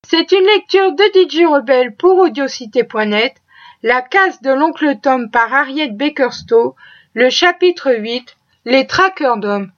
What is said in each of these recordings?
C'est une lecture de DJ Rebelle pour Audiocité.net, La case de l'oncle Tom par Harriet Baker-Stowe, le chapitre 8, Les traqueurs d'hommes.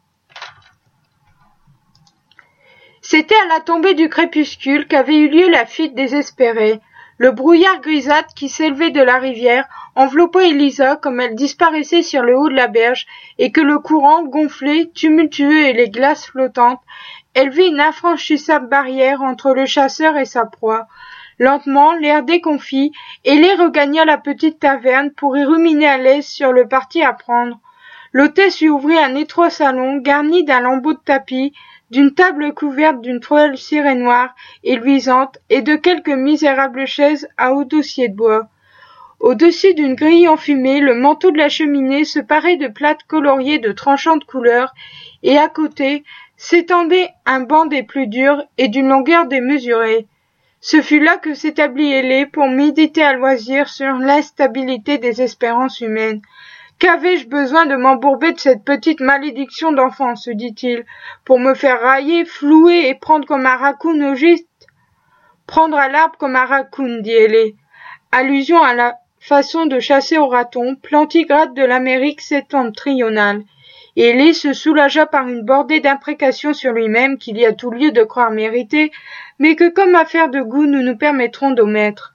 C'était à la tombée du crépuscule qu'avait eu lieu la fuite désespérée. Le brouillard grisâtre qui s'élevait de la rivière enveloppait Elisa comme elle disparaissait sur le haut de la berge et que le courant, gonflé, tumultueux et les glaces flottantes, élevait une infranchissable barrière entre le chasseur et sa proie. Lentement, l'air déconfit, Ailée regagna la petite taverne pour y ruminer à l'aise sur le parti à prendre. L'hôtesse lui ouvrit un étroit salon garni d'un lambeau de tapis, d'une table couverte d'une toile cirée noire et luisante et de quelques misérables chaises à haut dossier de bois. Au-dessus d'une grille enfumée, le manteau de la cheminée se parait de plates coloriées de tranchantes couleurs et à côté s'étendait un banc des plus durs et d'une longueur démesurée. Ce fut là que s'établit Ailée pour méditer à loisir sur l'instabilité des espérances humaines. Qu'avais-je besoin de m'embourber de cette petite malédiction d'enfant, se dit-il, pour me faire railler, flouer et prendre comme un raccoon au gîte? Prendre à l'arbre comme un raccoon, dit Ailée. Allusion à la façon de chasser au raton, plantigrade de l'Amérique septentrionale. Ailée se soulagea par une bordée d'imprécations sur lui-même qu'il y a tout lieu de croire mériter, mais que comme affaire de goût nous nous permettrons d'omettre.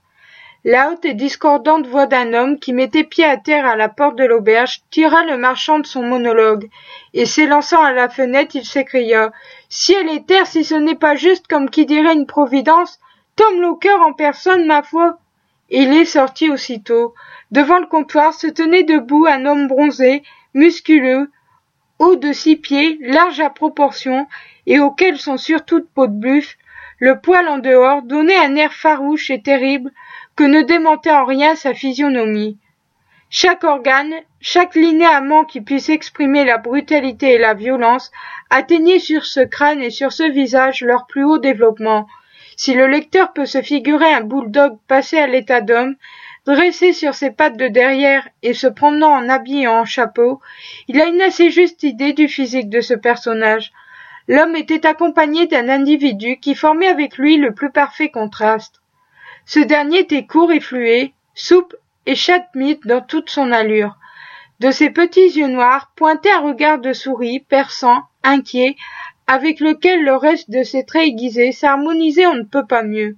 La haute et discordante voix d'un homme qui mettait pied à terre à la porte de l'auberge tira le marchand de son monologue, et s'élançant à la fenêtre, il s'écria « Ciel et terre, si ce n'est pas juste comme qui dirait une providence, Tom Locker en personne, ma foi !» Ailée sortit aussitôt. Devant le comptoir se tenait debout un homme bronzé, musculeux, haut de 6 pieds, large à proportion, et auquel son surtout de peau de buffle, le poil en dehors, donnait un air farouche et terrible que ne démentait en rien sa physionomie. Chaque organe, chaque linéament qui puisse exprimer la brutalité et la violence, atteignait sur ce crâne et sur ce visage leur plus haut développement. Si le lecteur peut se figurer un bulldog passé à l'état d'homme, dressé sur ses pattes de derrière et se promenant en habit et en chapeau, il a une assez juste idée du physique de ce personnage. L'homme était accompagné d'un individu qui formait avec lui le plus parfait contraste. Ce dernier était court et fluet, souple et chatmite dans toute son allure. De ses petits yeux noirs pointait un regard de souris, perçant, inquiet, avec lequel le reste de ses traits aiguisés s'harmonisait on ne peut pas mieux.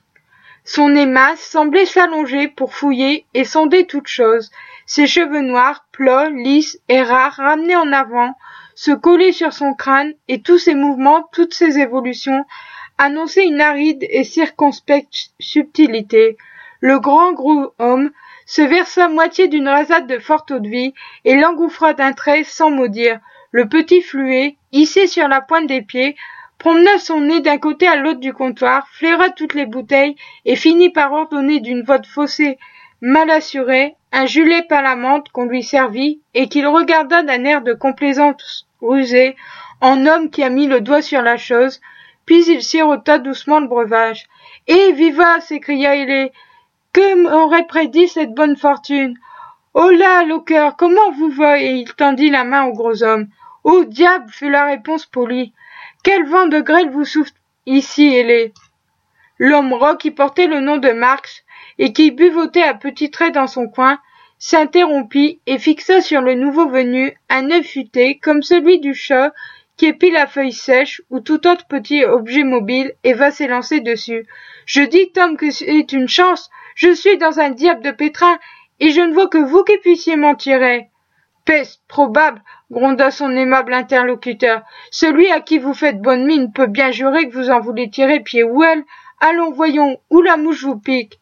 Son nez mince semblait s'allonger pour fouiller et sonder toute chose. Ses cheveux noirs, plats, lisses et rares, ramenés en avant, se collaient sur son crâne et tous ses mouvements, toutes ses évolutions, annonçaient une aride et circonspecte subtilité. Le grand gros homme se versa moitié d'une rasade de forte eau-de-vie et l'engouffra d'un trait sans mot dire. Le petit fluet, hissé sur la pointe des pieds, promena son nez d'un côté à l'autre du comptoir, flaira toutes les bouteilles et finit par ordonner d'une voix faussée, mal assurée, un julet à la menthe qu'on lui servit et qu'il regarda d'un air de complaisance rusée, en homme qui a mis le doigt sur la chose, puis il sirota doucement le breuvage. « Eh, viva !» s'écria Ailée. « Que m'aurait prédit cette bonne fortune ?»« Oh là, Locker, comment vous va ?» Et il tendit la main au gros homme. « Oh, diable !» fut la réponse polie. « Quel vent de grêle vous souffle ici, Ailée ?» L'homme ras qui portait le nom de Marx et qui buvotait à petits traits dans son coin, s'interrompit et fixa sur le nouveau venu un œil futé comme celui du chat qui épie la feuille sèche ou tout autre petit objet mobile et va s'élancer dessus. « Je dis, Tom, que c'est une chance. Je suis dans un diable de pétrin et je ne vois que vous qui puissiez m'en tirer. » « Peste probable, gronda son aimable interlocuteur. Celui à qui vous faites bonne mine peut bien jurer que vous en voulez tirer pied ou aile. Allons, voyons, où la mouche vous pique.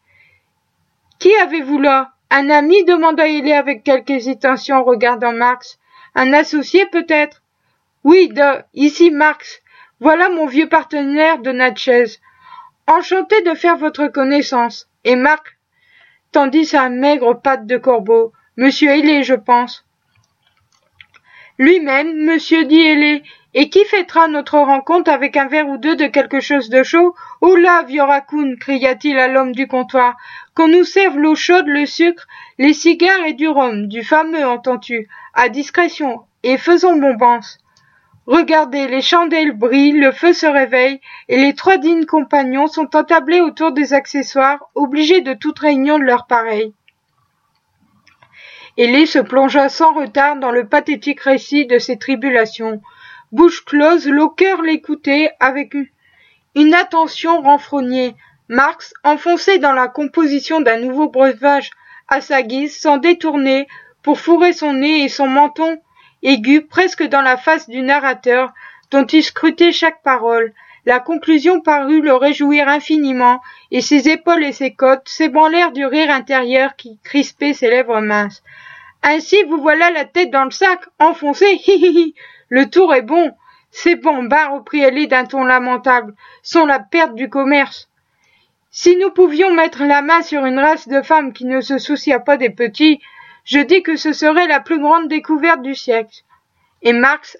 Qui avez-vous là? Un ami? Demanda Ailée avec quelque hésitation en regardant Marx. Un associé peut-être? Oui, ici Marx. Voilà mon vieux partenaire de Natchez. Enchanté de faire votre connaissance. Et Marx tendit sa maigre patte de corbeau. Monsieur Ailée, je pense. Lui-même, monsieur, dit Ailée, et qui fêtera notre rencontre avec un verre ou deux de quelque chose de chaud? Oh là, vieux raccoon, cria-t-il à l'homme du comptoir, qu'on nous serve l'eau chaude, le sucre, les cigares et du rhum, du fameux, entends-tu, à discrétion, et faisons bombance. Regardez, les chandelles brillent, le feu se réveille, et les 3 dignes compagnons sont attablés autour des accessoires, obligés de toute réunion de leur pareil. Ailé se plongea sans retard dans le pathétique récit de ses tribulations. Bouche close, Locker l'écoutait avec une attention renfrognée. Marx, enfoncé dans la composition d'un nouveau breuvage à sa guise, s'en détournait pour fourrer son nez et son menton aigu presque dans la face du narrateur, dont il scrutait chaque parole. La conclusion parut le réjouir infiniment, et ses épaules et ses côtes s'ébranlèrent du rire intérieur qui crispait ses lèvres minces. « Ainsi vous voilà la tête dans le sac, enfoncée, hi hi hi. Le tour est bon. Ces bambins, reprit Ailé d'un ton lamentable, sont la perte du commerce. Si nous pouvions mettre la main sur une race de femmes qui ne se soucia pas des petits, je dis que ce serait la plus grande découverte du siècle. » Et Marx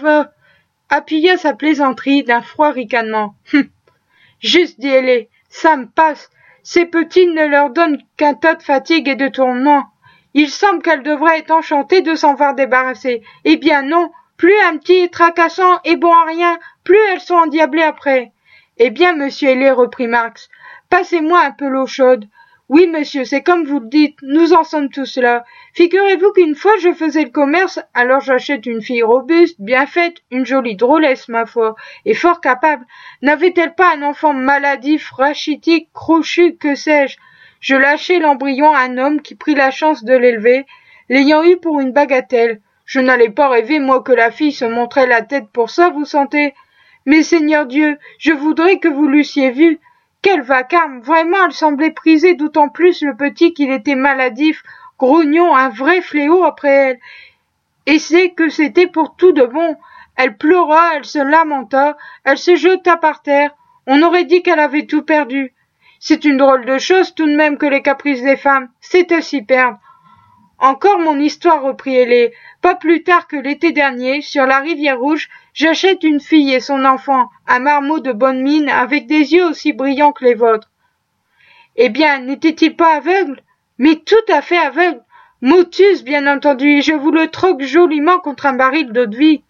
appuya sa plaisanterie d'un froid ricanement. Juste, dit Ailé, ça me passe. Ces petits ne leur donnent qu'un tas de fatigue et de tourments. Il semble qu'elles devraient être enchantées de s'en voir débarrasser. Eh bien non, plus un petit est tracassant et bon à rien, plus elles sont endiablées après. Eh bien, monsieur Ailé, reprit Marx, passez-moi un peu l'eau chaude. Oui, monsieur, c'est comme vous le dites, nous en sommes tous là. Figurez-vous qu'une fois je faisais le commerce, alors j'achète une fille robuste, bien faite, une jolie drôlesse, ma foi, et fort capable. N'avait-elle pas un enfant maladif, rachitique, crochu, que sais-je? Je lâchai l'embryon à un homme qui prit la chance de l'élever, l'ayant eu pour une bagatelle. Je n'allais pas rêver, moi, que la fille se montrait la tête pour ça, vous sentez? Mais Seigneur Dieu, je voudrais que vous l'eussiez vue. Quel vacarme! Vraiment, elle semblait priser d'autant plus le petit qu'il était maladif, grognon, un vrai fléau après elle. Et c'est que c'était pour tout de bon. Elle pleura, elle se lamenta, elle se jeta par terre. On aurait dit qu'elle avait tout perdu. C'est une drôle de chose tout de même que les caprices des femmes. C'est à s'y perdre. Encore mon histoire, reprit Ailé. Pas plus tard que l'été dernier, sur la rivière Rouge, j'achète une fille et son enfant, un marmot de bonne mine, avec des yeux aussi brillants que les vôtres. Eh bien, n'était-il pas aveugle? Mais tout à fait aveugle. Motus, bien entendu, et je vous le troque joliment contre un baril d'eau-de-vie.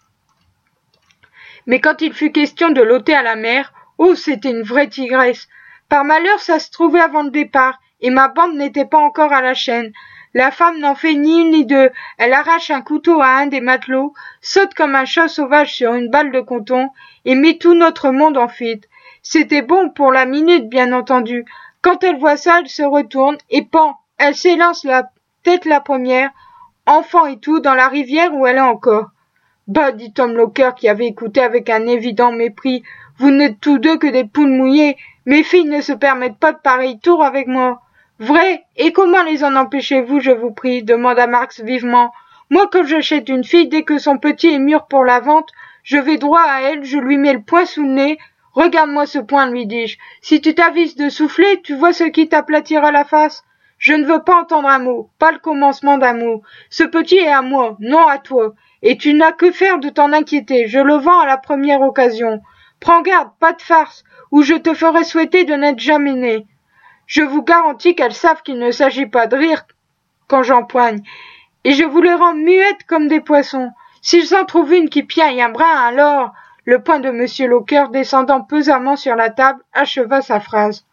Mais quand il fut question de l'ôter à la mer, oh, c'était une vraie tigresse. Par malheur, ça se trouvait avant le départ, et ma bande n'était pas encore à la chaîne. La femme n'en fait ni une ni deux. Elle arrache un couteau à un des matelots, saute comme un chat sauvage sur une balle de coton, et met tout notre monde en fuite. C'était bon pour la minute, bien entendu. Quand elle voit ça, elle se retourne, et pan, elle s'élance la tête la première, enfant et tout, dans la rivière où elle est encore. Bah, dit Tom Locker, qui avait écouté avec un évident mépris, vous n'êtes tous deux que des poules mouillées. Mes filles ne se permettent pas de pareils tours avec moi. Vrai? Et comment les en empêchez-vous, je vous prie? Demanda Marx vivement. Moi, quand j'achète une fille, dès que son petit est mûr pour la vente, je vais droit à elle, je lui mets le poing sous le nez. Regarde-moi ce poing, lui dis-je. Si tu t'avises de souffler, tu vois ce qui t'aplatira la face? Je ne veux pas entendre un mot, pas le commencement d'un mot. Ce petit est à moi, non à toi. Et tu n'as que faire de t'en inquiéter, je le vends à la première occasion. Prends garde, pas de farce, ou je te ferai souhaiter de n'être jamais né. Je vous garantis qu'elles savent qu'il ne s'agit pas de rire quand j'empoigne, et je vous les rends muettes comme des poissons. S'ils en trouvent une qui piaille un brin, alors... Le poing de M. Locker, descendant pesamment sur la table, acheva sa phrase.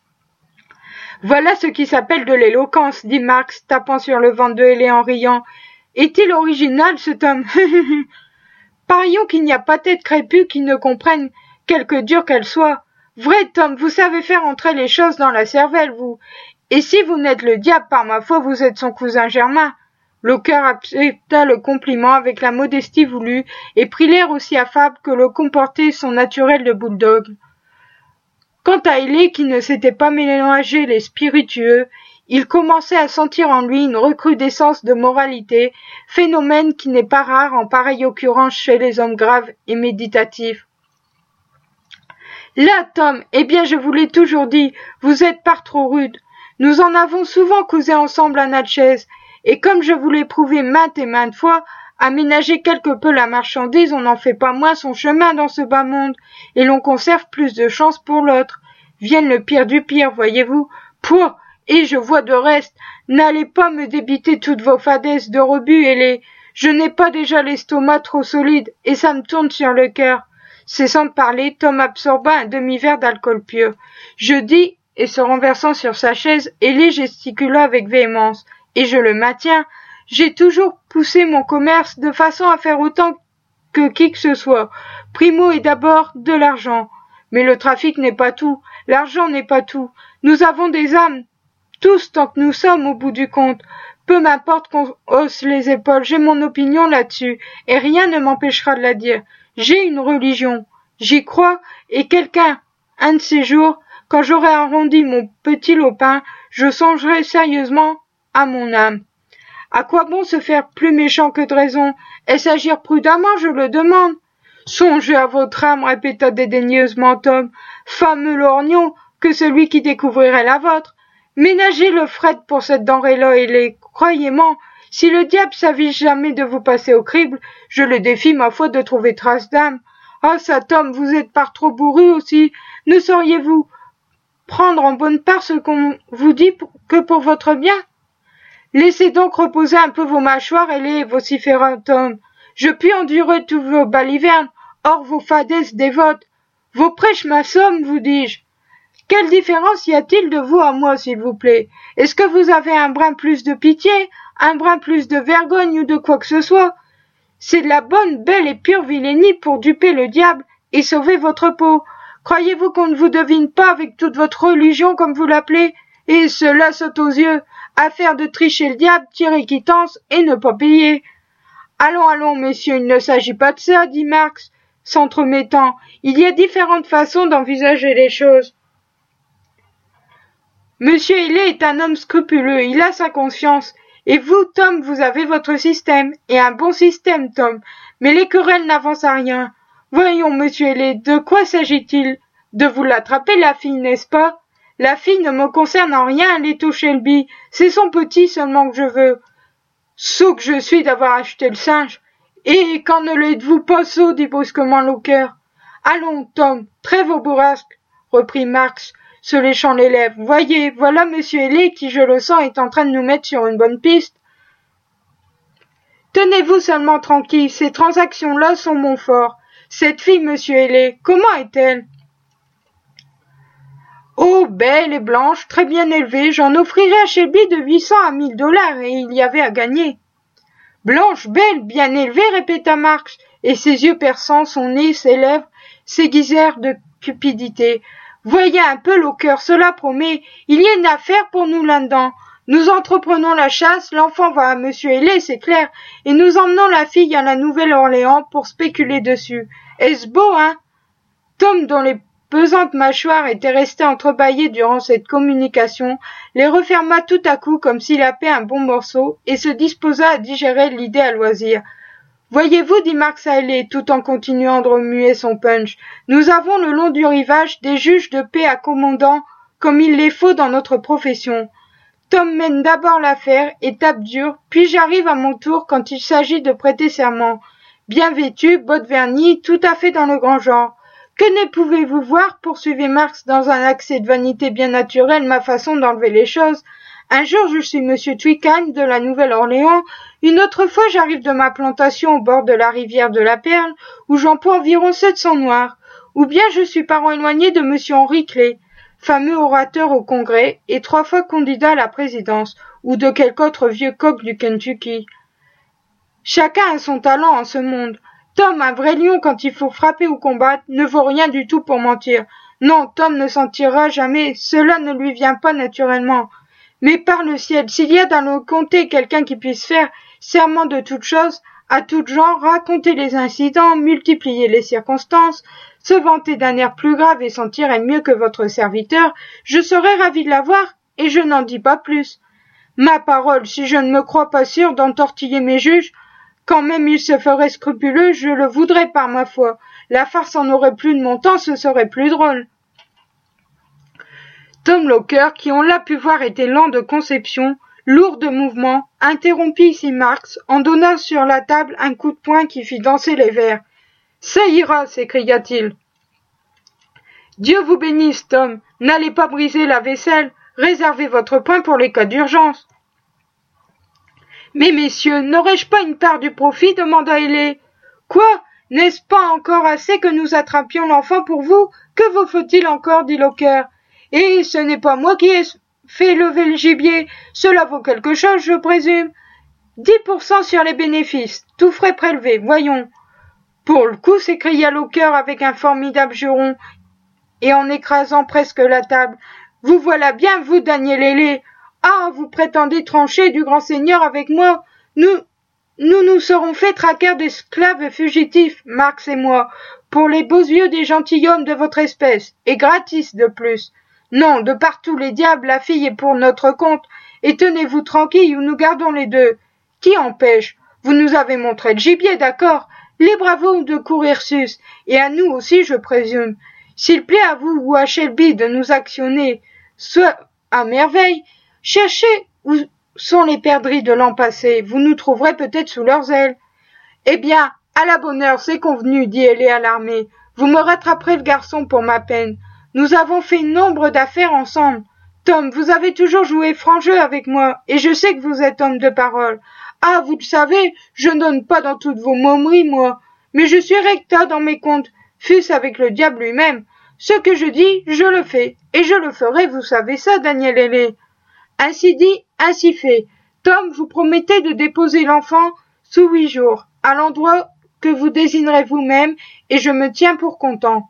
Voilà ce qui s'appelle de l'éloquence, dit Marx, tapant sur le ventre de Ailé en riant. Est-il original, cet homme? Parions qu'il n'y a pas tête crépue qui ne comprenne, quelque dure qu'elle soit. Vrai, Tom, vous savez faire entrer les choses dans la cervelle, vous. Et si vous n'êtes le diable, par ma foi, vous êtes son cousin germain. Locker accepta le compliment avec la modestie voulue et prit l'air aussi affable que le comportait son naturel de bulldog. Quant à Ailé, qui ne s'était pas mélangé les spiritueux, il commençait à sentir en lui une recrudescence de moralité, phénomène qui n'est pas rare en pareille occurrence chez les hommes graves et méditatifs. Là, Tom, eh bien je vous l'ai toujours dit, vous êtes par trop rude. Nous en avons souvent causé ensemble à Natchez, et comme je vous l'ai prouvé maintes et maintes fois, aménager quelque peu la marchandise, on n'en fait pas moins son chemin dans ce bas monde, et l'on conserve plus de chance pour l'autre. Vienne le pire du pire, voyez-vous. Pouah, et je vois de reste, n'allez pas me débiter toutes vos fadesses de rebut, Ailé. Je n'ai pas déjà l'estomac trop solide, et ça me tourne sur le cœur. » Cessant de parler, Tom absorba un demi-verre d'alcool pur. « Je dis, et se renversant sur sa chaise, Ellie gesticula avec véhémence, et je le maintiens, j'ai toujours poussé mon commerce de façon à faire autant que qui que ce soit. Primo et d'abord de l'argent. Mais le trafic n'est pas tout, l'argent n'est pas tout. Nous avons des âmes, tous tant que nous sommes au bout du compte. Peu m'importe qu'on hausse les épaules, j'ai mon opinion là-dessus, et rien ne m'empêchera de la dire. J'ai une religion, j'y crois, et quelqu'un, un de ces jours, quand j'aurai arrondi mon petit lopin, je songerai sérieusement à mon âme. À quoi bon se faire plus méchant que de raison? Est-ce agir prudemment, je le demande? Songez à votre âme, répéta dédaigneusement Tom, fameux lorgnon, que celui qui découvrirait la vôtre. Ménagez le fret pour cette denrée-là, et croyez-moi, si le diable s'avise jamais de vous passer au crible, je le défie, ma foi, de trouver trace d'âme. Ah, ça, Tom, vous êtes par trop bourru aussi. Ne sauriez-vous prendre en bonne part ce qu'on vous dit que pour votre bien? Laissez donc reposer un peu vos mâchoires, et vociféra Tom. Je puis endurer tous vos balivernes, hors vos fadaises dévotes. Vos prêches m'assomment, vous dis-je. Quelle différence y a-t-il de vous à moi, s'il vous plaît? Est-ce que vous avez un brin plus de pitié, un brin plus de vergogne ou de quoi que ce soit? C'est de la bonne, belle et pure vilainie pour duper le diable et sauver votre peau. Croyez-vous qu'on ne vous devine pas avec toute votre religion, comme vous l'appelez? Et cela saute aux yeux. Affaire de tricher le diable, tirer quittance et ne pas payer. Allons, allons, messieurs, il ne s'agit pas de ça, dit Marx, s'entremettant. Il y a différentes façons d'envisager les choses. Monsieur Haley est un homme scrupuleux, il a sa conscience. Et vous, Tom, vous avez votre système, et un bon système, Tom. Mais les querelles n'avancent à rien. Voyons, monsieur Haley, de quoi s'agit-il? De vous l'attraper, la fille, n'est-ce pas? La fille ne me concerne en rien, Leto Shelby. C'est son petit seulement que je veux. Sot que je suis d'avoir acheté le singe. Et quand ne l'êtes-vous pas sot, dit brusquement Locker. Allons, Tom, trêve au bourrasque, reprit Marx, se léchant les lèvres. Voyez, voilà monsieur Haley qui, je le sens, est en train de nous mettre sur une bonne piste. Tenez-vous seulement tranquille, ces transactions-là sont mon fort. Cette fille, monsieur Haley, comment est-elle? Oh, belle et blanche, très bien élevée, j'en offrirais à Shelby de 800 à 1000 $, et il y avait à gagner. Blanche, belle, bien élevée, répéta Marx, et ses yeux perçants, son nez, ses lèvres, s'aiguisèrent de cupidité. Voyez un peu, Locker, cela promet, il y a une affaire pour nous là-dedans. Nous entreprenons la chasse, l'enfant va à monsieur Haley, c'est clair, et nous emmenons la fille à la Nouvelle-Orléans pour spéculer dessus. Est-ce beau, hein? Tom, dont les pesantes mâchoires étaient restées entrebâillées durant cette communication, les referma tout à coup comme s'il happait un bon morceau et se disposa à digérer l'idée à loisir. Voyez-vous, dit Marx à Haley, tout en continuant de remuer son punch, nous avons le long du rivage des juges de paix accommodants comme il les faut dans notre profession. Tom mène d'abord l'affaire et tape dur, puis j'arrive à mon tour quand il s'agit de prêter serment. Bien vêtu, bottes vernies, tout à fait dans le grand genre. Que ne pouvez-vous voir, poursuivit Marx dans un accès de vanité bien naturel, ma façon d'enlever les choses. Un jour je suis monsieur Twickenham de la Nouvelle-Orléans, une autre fois j'arrive de ma plantation au bord de la rivière de la Perle, où j'emploie environ 700 noirs, ou bien je suis parent éloigné de monsieur Henry Clay, fameux orateur au Congrès et 3 fois candidat à la présidence, ou de quelque autre vieux coq du Kentucky. Chacun a son talent en ce monde. Tom, un vrai lion quand il faut frapper ou combattre, ne vaut rien du tout pour mentir. Non, Tom ne s'en tirera jamais, cela ne lui vient pas naturellement. Mais par le ciel, s'il y a dans le comté quelqu'un qui puisse faire serment de toutes choses, à tout genre, raconter les incidents, multiplier les circonstances, se vanter d'un air plus grave et s'en tirer mieux que votre serviteur, je serais ravi de l'avoir, et je n'en dis pas plus. Ma parole, si je ne me crois pas sûr d'entortiller mes juges, quand même il se ferait scrupuleux, je le voudrais par ma foi. La farce en aurait plus de mon temps, ce serait plus drôle. Tom Locker, qui on l'a pu voir était lent de conception, lourd de mouvement, interrompit ici Marx en donnant sur la table un coup de poing qui fit danser les verres. « Ça ira » s'écria-t-il. « Dieu vous bénisse, Tom. N'allez pas briser la vaisselle. Réservez votre poing pour les cas d'urgence. » Mais messieurs, n'aurais-je pas une part du profit demanda Ailée. Quoi? N'est-ce pas encore assez que nous attrapions l'enfant pour vous? Que vous faut-il encore? Dit Locker. Et ce n'est pas moi qui ai fait lever le gibier. Cela vaut quelque chose, je présume. 10% sur les bénéfices, tout frais prélevé, voyons. Pour le coup, s'écria Locker avec un formidable juron, et en écrasant presque la table. Vous voilà bien, vous, Daniel Ailée. Ah, vous prétendez trancher du grand seigneur avec moi? Nous serons faits traqueurs d'esclaves fugitifs, Marx et moi, pour les beaux yeux des gentilshommes de votre espèce, et gratis de plus. Non, de partout les diables, la fille est pour notre compte, et tenez-vous tranquille ou nous gardons les deux. Qui empêche? Vous nous avez montré le gibier, d'accord? Libre à vous de courir sus, et à nous aussi, je présume. S'il plaît à vous ou à Shelby de nous actionner, soit à merveille, cherchez où sont les perdrix de l'an passé, vous nous trouverez peut-être sous leurs ailes. Eh bien, à la bonne heure, c'est convenu, dit Ailée alarmée. Vous me rattraperez le garçon pour ma peine. Nous avons fait nombre d'affaires ensemble. Tom, vous avez toujours joué franc jeu avec moi, et je sais que vous êtes homme de parole. Ah, vous le savez, je ne donne pas dans toutes vos momeries, moi, mais je suis recta dans mes comptes, fût-ce avec le diable lui-même. Ce que je dis, je le fais, et je le ferai, vous savez ça, Daniel Ailée. Ainsi dit, ainsi fait. Tom, vous promettez de déposer l'enfant sous 8 jours, à l'endroit que vous désignerez vous-même, et je me tiens pour content.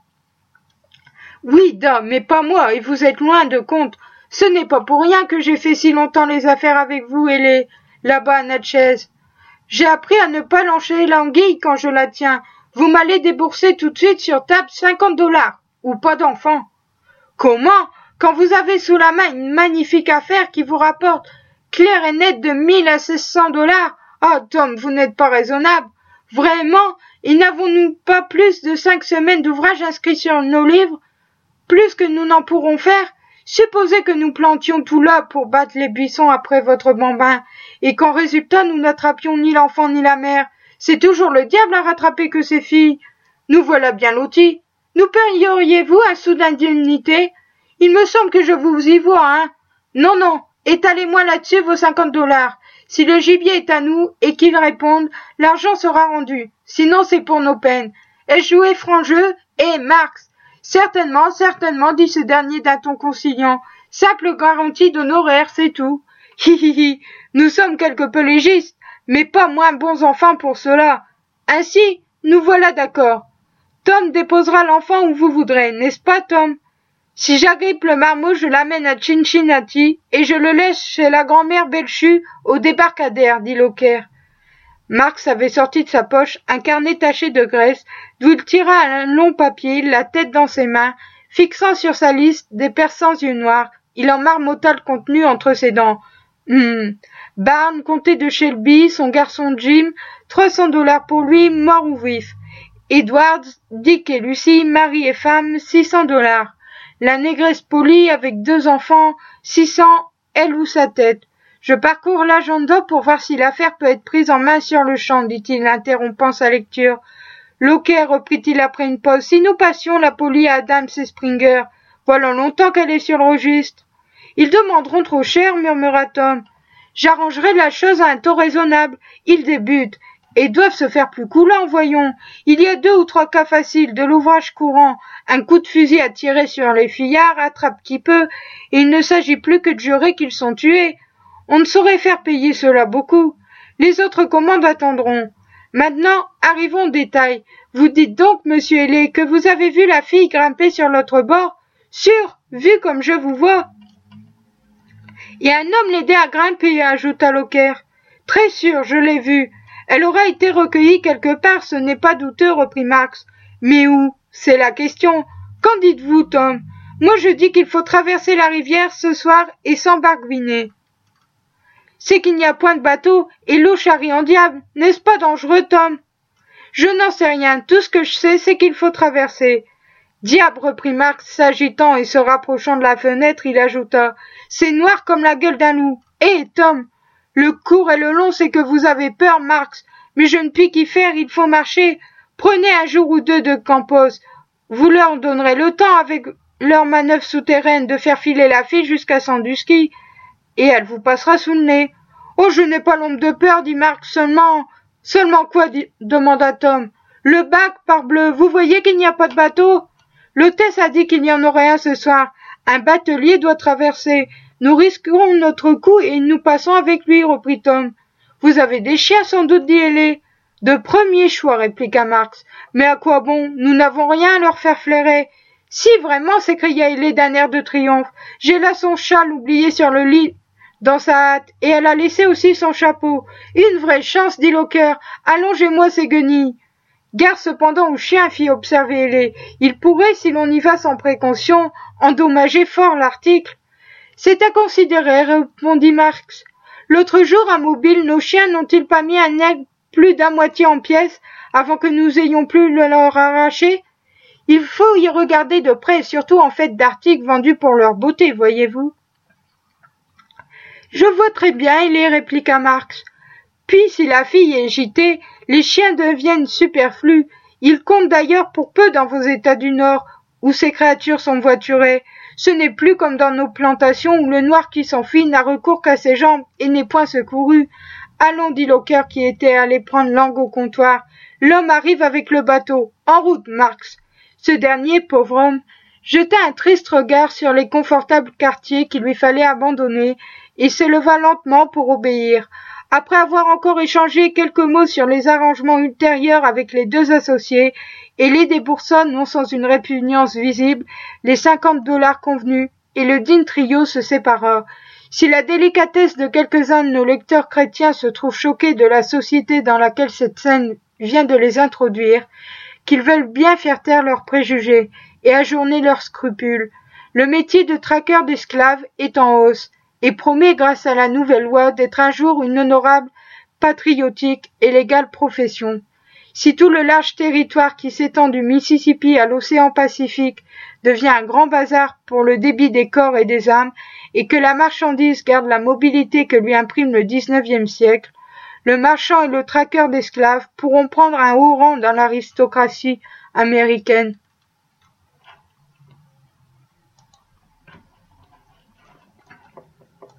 Oui, dame, mais pas moi, et vous êtes loin de compte. Ce n'est pas pour rien que j'ai fait si longtemps les affaires avec vous, Ailée, là-bas à Natchez. J'ai appris à ne pas lâcher l'anguille quand je la tiens. Vous m'allez débourser tout de suite sur table $50, ou pas d'enfant. Comment? Quand vous avez sous la main une magnifique affaire qui vous rapporte clair et net de 1000 à 1600 $. Ah, Tom, vous n'êtes pas raisonnable. Vraiment, et n'avons-nous pas plus de 5 semaines d'ouvrage inscrits sur nos livres? Plus que nous n'en pourrons faire? Supposez que nous plantions tout là pour battre les buissons après votre bambin, et qu'en résultat nous n'attrapions ni l'enfant ni la mère. C'est toujours le diable à rattraper que ces filles. Nous voilà bien lotis. Nous payeriez-vous un sou d'indemnité? Il me semble que je vous y vois, hein? Non, non, étalez-moi là-dessus vos $50. Si le gibier est à nous et qu'il réponde, l'argent sera rendu. Sinon, c'est pour nos peines. Ai-je joué franc jeu? Eh, Marx! Certainement, certainement, dit ce dernier d'un ton conciliant. Simple garantie d'honoraires, c'est tout. Hi hi hi, nous sommes quelque peu légistes, mais pas moins bons enfants pour cela. Ainsi, nous voilà d'accord. Tom déposera l'enfant où vous voudrez, n'est-ce pas, Tom? Si j'agrippe le marmot, je l'amène à Cincinnati et je le laisse chez la grand-mère Belchu au débarcadère, dit Locker. Marx avait sorti de sa poche un carnet taché de graisse, d'où il tira un long papier, la tête dans ses mains, fixant sur sa liste des perçants yeux noirs. Il en marmotta le contenu entre ses dents. Barnes, comté de Shelby, son garçon Jim, $300 pour lui, mort ou vif. Edwards, Dick et Lucy, mari et femme, $600. La négresse Polly avec 2 enfants, 600, elle ou sa tête. Je parcours l'agenda pour voir si l'affaire peut être prise en main sur le champ, dit-il, interrompant sa lecture. Locker, reprit-il après une pause, si nous passions la Polly à Adams et Springer, voilà longtemps qu'elle est sur le registre. Ils demanderont trop cher, murmura Tom. J'arrangerai la chose à un taux raisonnable. Ils débutent et doivent se faire plus coulants, voyons. Il y a 2 ou 3 cas faciles, de l'ouvrage courant, un coup de fusil à tirer sur les fillards, attrape qui peut, et il ne s'agit plus que de jurer qu'ils sont tués. On ne saurait faire payer cela beaucoup. Les autres commandes attendront. Maintenant, arrivons au détail. Vous dites donc, monsieur Ailée, que vous avez vu la fille grimper sur l'autre bord? Sûr, vu comme je vous vois. Et un homme l'aidait à grimper, ajouta Locker. Très sûr, je l'ai vue. Elle aura été recueillie quelque part, ce n'est pas douteux, reprit Marx. Mais où? C'est la question. Qu'en dites-vous, Tom? Moi, je dis qu'il faut traverser la rivière ce soir et s'embarguiner. C'est qu'il n'y a point de bateau, et l'eau charrie en diable. N'est-ce pas dangereux, Tom? Je n'en sais rien. Tout ce que je sais, c'est qu'il faut traverser. Diable, reprit Marx, s'agitant et se rapprochant de la fenêtre, il ajouta. C'est noir comme la gueule d'un loup. Eh, Tom! Le court et le long, c'est que vous avez peur, Marx. Mais je ne puis qu'y faire, il faut marcher. Prenez un jour ou 2 de Campos. Vous leur donnerez le temps, avec leur manœuvre souterraine, de faire filer la fille jusqu'à Sandusky. Et elle vous passera sous le nez. Oh, je n'ai pas l'ombre de peur, dit Marx, Seulement quoi, demanda Tom. Le bac, parbleu, vous voyez qu'il n'y a pas de bateau? L'hôtesse a dit qu'il y en aurait un ce soir. Un batelier doit traverser. Nous risquerons notre coup et nous passons avec lui, reprit Tom. Vous avez des chiens sans doute, dit Hélé. De premier choix, répliqua Marx. Mais à quoi bon? Nous n'avons rien à leur faire flairer. Si vraiment, s'écria Hélé d'un air de triomphe. J'ai là son châle oublié sur le lit dans sa hâte, et elle a laissé aussi son chapeau. Une vraie chance, dit Locker. Allongez-moi ces guenilles. Gare cependant au chien, fit observer Hélé. Il pourrait, si l'on y va sans précaution, endommager fort l'article. C'est à considérer, répondit Marx. L'autre jour, à Mobile, nos chiens n'ont-ils pas mis un aigle plus d'à moitié en pièces avant que nous ayons pu le leur arracher? Il faut y regarder de près, surtout en fait d'articles vendus pour leur beauté, voyez-vous. Je vois très bien, Hélé, répliqua Marx. Puis, si la fille est gitée, les chiens deviennent superflus. Ils comptent d'ailleurs pour peu dans vos États du Nord, où ces créatures sont voiturées. Ce n'est plus comme dans nos plantations où le noir qui s'enfuit n'a recours qu'à ses jambes et n'est point secouru. Allons, dit Locker qui était allé prendre langue au comptoir. L'homme arrive avec le bateau. En route, Marx. Ce dernier, pauvre homme, jeta un triste regard sur les confortables quartiers qu'il lui fallait abandonner et se leva lentement pour obéir. Après avoir encore échangé quelques mots sur les arrangements ultérieurs avec les deux associés, Hélé déboursa, non sans une répugnance visible, les $50 convenus, et le digne trio se sépara. Si la délicatesse de quelques-uns de nos lecteurs chrétiens se trouve choquée de la société dans laquelle cette scène vient de les introduire, qu'ils veulent bien faire taire leurs préjugés et ajourner leurs scrupules, le métier de traqueur d'esclaves est en hausse, et promet, grâce à la nouvelle loi, d'être un jour une honorable, patriotique et légale profession. Si tout le large territoire qui s'étend du Mississippi à l'océan Pacifique devient un grand bazar pour le débit des corps et des âmes, et que la marchandise garde la mobilité que lui imprime le XIXe siècle, le marchand et le traqueur d'esclaves pourront prendre un haut rang dans l'aristocratie américaine.